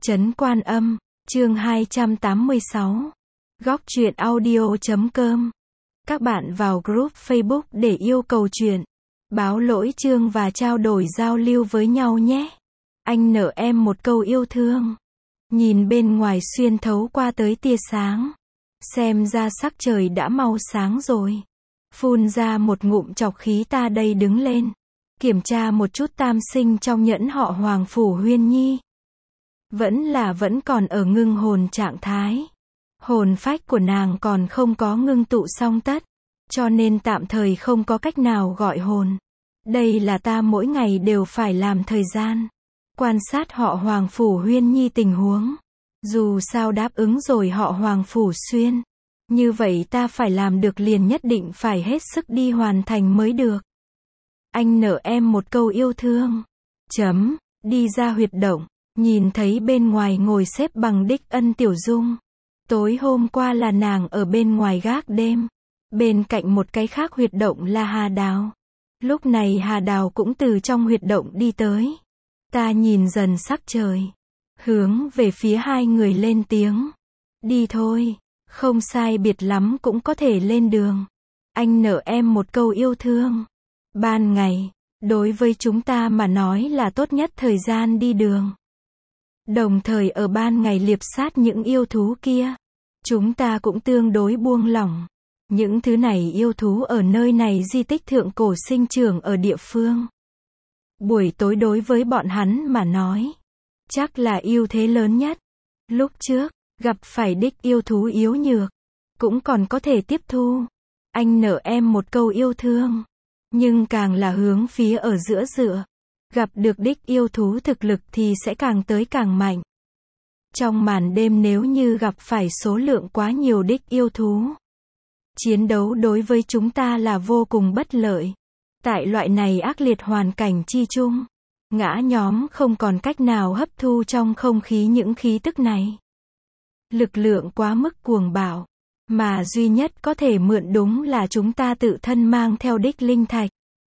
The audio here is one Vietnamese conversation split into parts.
Trấn Quan Âm, chương 286. Góc truyện audio.com. Các bạn vào group Facebook để yêu cầu truyện, báo lỗi chương và trao đổi giao lưu với nhau nhé. Anh nợ em một câu yêu thương. Nhìn bên ngoài xuyên thấu qua tới tia sáng. Xem ra sắc trời đã mau sáng rồi. Phun ra một ngụm trọc khí, ta đây đứng lên. Kiểm tra một chút tam sinh trong nhẫn họ Hoàng Phủ Huyên Nhi. Vẫn còn ở ngưng hồn trạng thái. Hồn phách của nàng còn không có ngưng tụ xong tất. Cho nên tạm thời không có cách nào gọi hồn. Đây là ta mỗi ngày đều phải làm thời gian. Quan sát họ Hoàng Phủ Huyên Nhi tình huống. Dù sao đáp ứng rồi họ Hoàng Phủ Xuyên. Như vậy ta phải làm được liền, nhất định phải hết sức đi hoàn thành mới được. Anh nợ em một câu yêu thương. Đi ra huyệt động. Nhìn thấy bên ngoài ngồi xếp bằng Đích Ân Tiểu Dung. Tối hôm qua là nàng ở bên ngoài gác đêm. Bên cạnh một cái khác huyệt động là Hà Đào. Lúc này Hà Đào cũng từ trong huyệt động đi tới. Ta nhìn dần sắc trời. Hướng về phía hai người lên tiếng. Đi thôi. Không sai biệt lắm cũng có thể lên đường. Anh nợ em một câu yêu thương. Ban ngày, đối với chúng ta mà nói là tốt nhất thời gian đi đường. Đồng thời ở ban ngày liệp sát những yêu thú kia. Chúng ta cũng tương đối buông lỏng. Những thứ này yêu thú ở nơi này di tích thượng cổ sinh trưởng ở địa phương. Buổi tối đối với bọn hắn mà nói, chắc là ưu thế lớn nhất. Lúc trước, gặp phải đích yêu thú yếu nhược, cũng còn có thể tiếp thu. Anh nợ em một câu yêu thương. Nhưng càng là hướng phía ở giữa dựa. Gặp được đích yêu thú thực lực thì sẽ càng tới càng mạnh. Trong màn đêm nếu như gặp phải số lượng quá nhiều đích yêu thú, chiến đấu đối với chúng ta là vô cùng bất lợi. Tại loại này ác liệt hoàn cảnh chi chung, ngã nhóm không còn cách nào hấp thu trong không khí những khí tức này. Lực lượng quá mức cuồng bạo, mà duy nhất có thể mượn đúng là chúng ta tự thân mang theo đích linh thạch.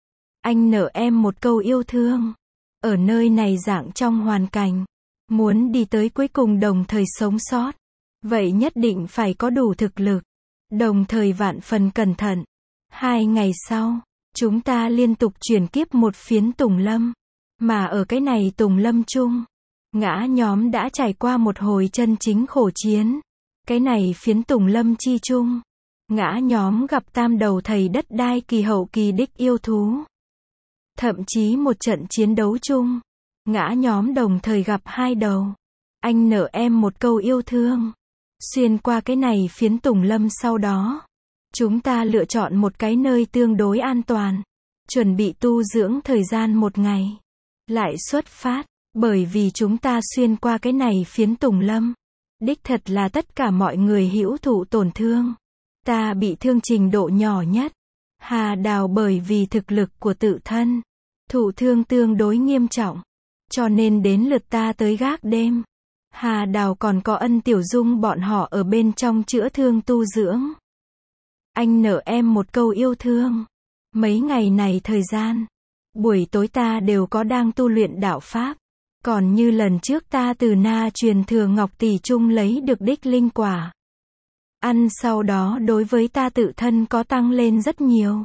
Anh nợ em một câu yêu thương. Ở nơi này dạng trong hoàn cảnh, muốn đi tới cuối cùng đồng thời sống sót, vậy nhất định phải có đủ thực lực, đồng thời vạn phần cẩn thận. 2 ngày sau, chúng ta liên tục chuyển kiếp một phiến Tùng Lâm, mà ở cái này Tùng Lâm chung, ngã nhóm đã trải qua một hồi chân chính khổ chiến. Cái này phiến Tùng Lâm chi chung, ngã nhóm gặp tam đầu thầy đất đai kỳ hậu kỳ đích yêu thú. Thậm chí một trận chiến đấu chung, ngã nhóm đồng thời gặp 2 đầu. Anh nợ em một câu yêu thương. Xuyên qua cái này phiến Tùng Lâm sau đó, chúng ta lựa chọn một cái nơi tương đối an toàn, chuẩn bị tu dưỡng thời gian 1 ngày, lại xuất phát. Bởi vì chúng ta xuyên qua cái này phiến Tùng Lâm, đích thật là tất cả mọi người hữu thụ tổn thương. Ta bị thương trình độ nhỏ nhất. Hà Đào bởi vì thực lực của tự thân, thụ thương tương đối nghiêm trọng. Cho nên đến lượt ta tới gác đêm. Hà Đào còn có Ân Tiểu Dung bọn họ ở bên trong chữa thương tu dưỡng. Anh nợ em một câu yêu thương. Mấy ngày này thời gian, buổi tối ta đều có đang tu luyện đạo Pháp. Còn như lần trước ta từ Na truyền thừa Ngọc Tỷ Trung lấy được đích linh quả. Ăn sau đó đối với ta tự thân có tăng lên rất nhiều.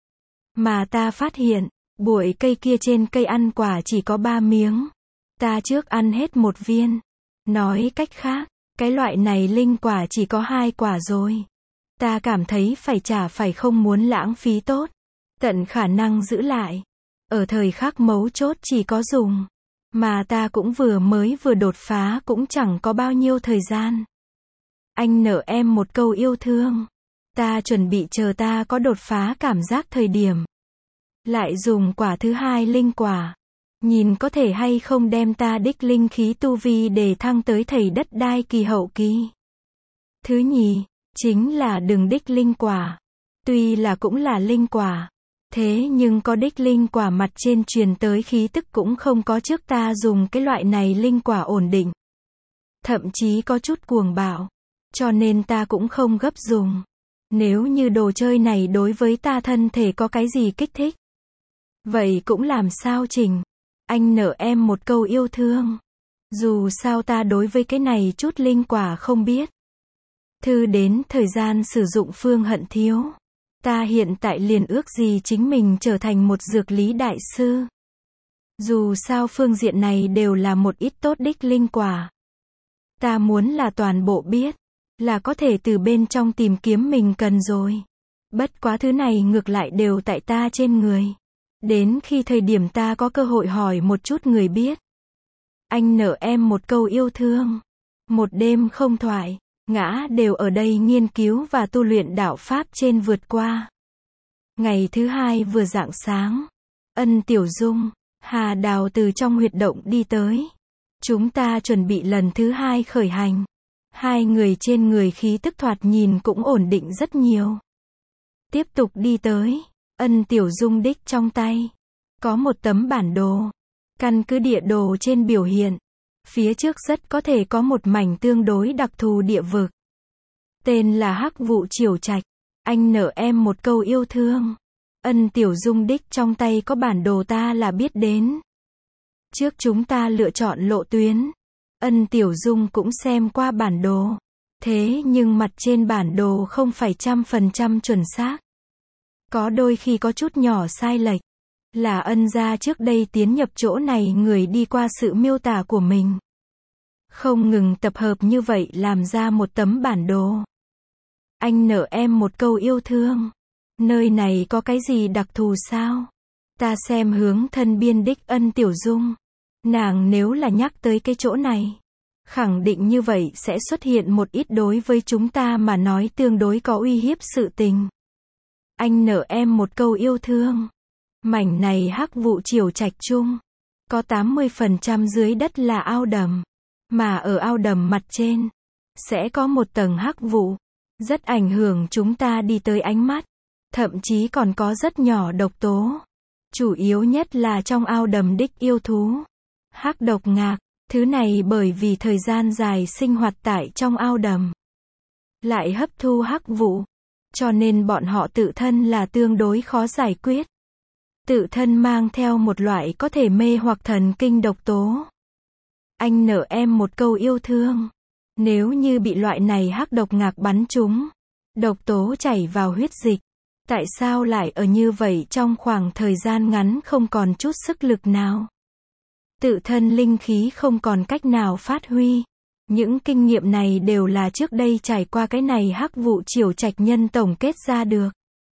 Mà ta phát hiện, bụi cây kia trên cây ăn quả chỉ có 3 miếng. Ta trước ăn hết 1 viên. Nói cách khác, cái loại này linh quả chỉ có 2 quả rồi. Ta cảm thấy phải không muốn lãng phí tốt. Tận khả năng giữ lại. Ở thời khắc mấu chốt chỉ có dùng. Mà ta cũng vừa đột phá cũng chẳng có bao nhiêu thời gian. Anh nợ em một câu yêu thương. Ta chuẩn bị chờ ta có đột phá cảm giác thời điểm. Lại dùng quả thứ 2 linh quả. Nhìn có thể hay không đem ta đích linh khí tu vi để thăng tới thầy đất đai kỳ hậu kỳ. Thứ nhì, chính là đừng đích linh quả. Tuy là cũng là linh quả. Thế nhưng có đích linh quả mặt trên truyền tới khí tức cũng không có trước ta dùng cái loại này linh quả ổn định. Thậm chí có chút cuồng bạo. Cho nên ta cũng không gấp dùng. Nếu như đồ chơi này đối với ta thân thể có cái gì kích thích, vậy cũng làm sao chỉnh. Anh nợ em một câu yêu thương. Dù sao ta đối với cái này chút linh quả không biết. Thư đến thời gian sử dụng Phương Hận thiếu. Ta hiện tại liền ước gì chính mình trở thành một dược lý đại sư. Dù sao phương diện này đều là một ít tốt đích linh quả. Ta muốn là toàn bộ biết, là có thể từ bên trong tìm kiếm mình cần rồi. Bất quá thứ này ngược lại đều tại ta trên người. Đến khi thời điểm ta có cơ hội hỏi một chút người biết. Anh nợ em một câu yêu thương. Một đêm không thoại, ngã đều ở đây nghiên cứu và tu luyện đạo Pháp trên vượt qua. Ngày thứ hai vừa rạng sáng, Ân Tiểu Dung, Hà Đào từ trong huyệt động đi tới. Chúng ta chuẩn bị lần thứ hai khởi hành. Hai người trên người khí tức thoạt nhìn cũng ổn định rất nhiều. Tiếp tục đi tới, Ân Tiểu Dung đích trong tay có một tấm bản đồ. Căn cứ địa đồ trên biểu hiện, phía trước rất có thể có một mảnh tương đối đặc thù địa vực. Tên là Hắc Vụ Triều Trạch. Anh nợ em một câu yêu thương. Ân Tiểu Dung đích trong tay có bản đồ ta là biết đến. Trước chúng ta lựa chọn lộ tuyến. Ân Tiểu Dung cũng xem qua bản đồ. Thế nhưng mặt trên bản đồ không phải 100% chuẩn xác. Có đôi khi có chút nhỏ sai lệch. Là Ân gia trước đây tiến nhập chỗ này người đi qua sự miêu tả của mình. Không ngừng tập hợp như vậy làm ra một tấm bản đồ. Anh nợ em một câu yêu thương. Nơi này có cái gì đặc thù sao? Ta xem hướng thân biên đích Ân Tiểu Dung. Nàng nếu là nhắc tới cái chỗ này, khẳng định như vậy sẽ xuất hiện một ít đối với chúng ta mà nói tương đối có uy hiếp sự tình. Anh nợ em một câu yêu thương. Mảnh này Hắc Vụ Triều Trạch chung, có 80% dưới đất là ao đầm, mà ở ao đầm mặt trên, sẽ có một tầng hắc vụ, rất ảnh hưởng chúng ta đi tới ánh mắt, thậm chí còn có rất nhỏ độc tố. Chủ yếu nhất là trong ao đầm đích yêu thú. Hắc độc ngạc, thứ này bởi vì thời gian dài sinh hoạt tại trong ao đầm, lại hấp thu hắc vụ, cho nên bọn họ tự thân là tương đối khó giải quyết. Tự thân mang theo một loại có thể mê hoặc thần kinh độc tố. Anh nợ em một câu yêu thương. Nếu như bị loại này hắc độc ngạc bắn trúng, độc tố chảy vào huyết dịch, tại sao lại ở như vậy trong khoảng thời gian ngắn không còn chút sức lực nào? Tự thân linh khí không còn cách nào phát huy. Những kinh nghiệm này đều là trước đây trải qua cái này Hắc Vụ Triều Trạch nhân tổng kết ra được.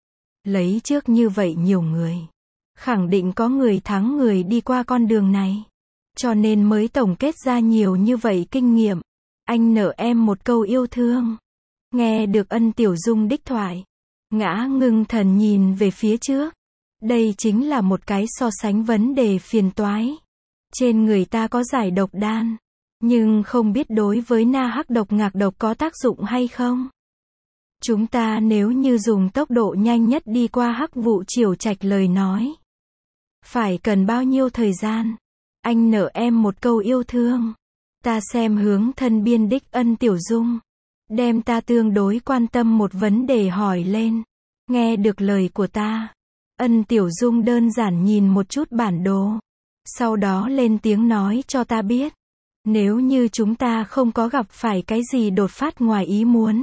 Lấy trước như vậy nhiều người, khẳng định có người thắng người đi qua con đường này, cho nên mới tổng kết ra nhiều như vậy kinh nghiệm. Anh nợ em một câu yêu thương. Nghe được Ân Tiểu Dung đích thoại, ngã ngưng thần nhìn về phía trước. Đây chính là một cái so sánh vấn đề phiền toái. Trên người ta có giải độc đan, nhưng không biết đối với na hắc độc ngạc độc có tác dụng hay không. Chúng ta nếu như dùng tốc độ nhanh nhất đi qua Hắc Vụ Triều Trạch lời nói, phải cần bao nhiêu thời gian? Anh nợ em một câu yêu thương. Ta xem hướng thân biên đích Ân Tiểu Dung, đem ta tương đối quan tâm một vấn đề hỏi lên. Nghe được lời của ta, Ân Tiểu Dung đơn giản nhìn một chút bản đồ, sau đó lên tiếng nói cho ta biết, nếu như chúng ta không có gặp phải cái gì đột phát ngoài ý muốn,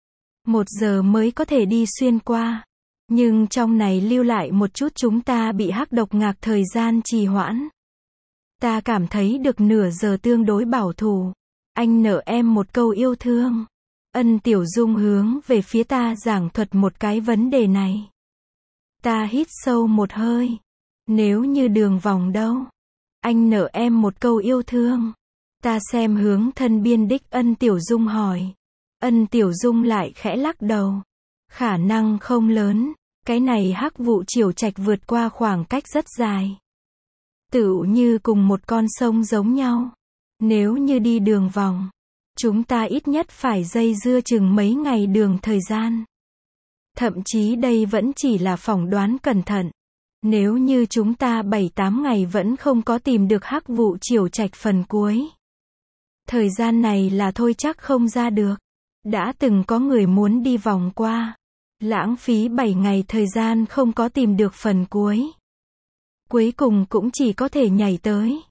1 giờ mới có thể đi xuyên qua, nhưng trong này lưu lại một chút chúng ta bị hắc độc ngạc thời gian trì hoãn. Ta cảm thấy được nửa giờ tương đối bảo thủ. Anh nợ em một câu yêu thương. Ân Tiểu Dung hướng về phía ta giảng thuật một cái vấn đề này. Ta hít sâu một hơi. Nếu như đường vòng đâu? Anh nợ em một câu yêu thương. Ta xem hướng thân biên đích Ân Tiểu Dung hỏi. Ân Tiểu Dung lại khẽ lắc đầu. Khả năng không lớn. Cái này Hắc Vụ Triều Trạch vượt qua khoảng cách rất dài. Tựu như cùng một con sông giống nhau. Nếu như đi đường vòng, chúng ta ít nhất phải dây dưa chừng mấy ngày đường thời gian. Thậm chí đây vẫn chỉ là phỏng đoán cẩn thận. Nếu như chúng ta 7-8 ngày vẫn không có tìm được Hắc Vụ Triều Trạch phần cuối, thời gian này là thôi chắc không ra được. Đã từng có người muốn đi vòng qua, lãng phí 7 ngày thời gian không có tìm được phần cuối. Cuối cùng cũng chỉ có thể nhảy tới.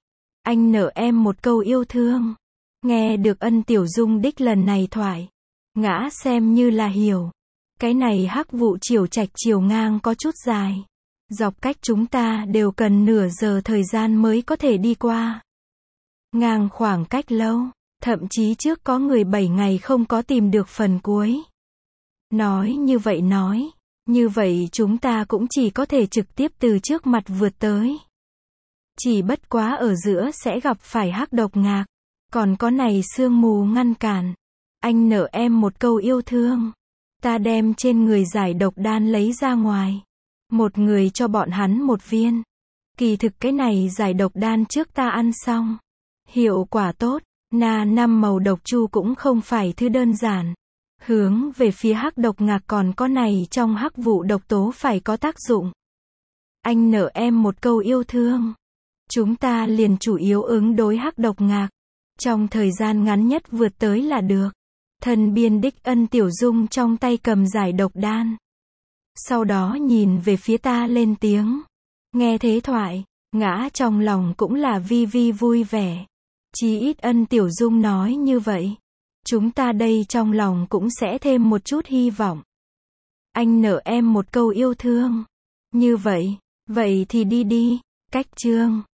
Anh nợ em một câu yêu thương. Nghe được Ân Tiểu Dung đích lần này thoại. Ngã xem như là hiểu. Cái này hắc vụ chiều trạch chiều ngang có chút dài. Dọc cách chúng ta đều cần nửa giờ thời gian mới có thể đi qua. Ngang khoảng cách lâu. Thậm chí trước có người 7 ngày không có tìm được phần cuối. Nói như vậy chúng ta cũng chỉ có thể trực tiếp từ trước mặt vượt tới. Chỉ bất quá ở giữa sẽ gặp phải hắc độc ngạc. Còn có này sương mù ngăn cản. Anh nợ em một câu yêu thương. Ta đem trên người giải độc đan lấy ra ngoài. Một người cho bọn hắn một viên. Kỳ thực cái này giải độc đan trước ta ăn xong. Hiệu quả tốt. Năm màu độc chu cũng không phải thứ đơn giản. Hướng về phía hắc độc ngạc còn có này trong hắc vụ độc tố phải có tác dụng. Anh nợ em một câu yêu thương. Chúng ta liền chủ yếu ứng đối hắc độc ngạc. Trong thời gian ngắn nhất vượt tới là được. Thần biên đích Ân Tiểu Dung trong tay cầm giải độc đan. Sau đó nhìn về phía ta lên tiếng. Nghe thế thoại, ngã trong lòng cũng là vi vui vẻ. Chí ít Ân Tiểu Dung nói như vậy. Chúng ta đây trong lòng cũng sẽ thêm một chút hy vọng. Anh nợ em một câu yêu thương. Như vậy thì đi đi. Cách chương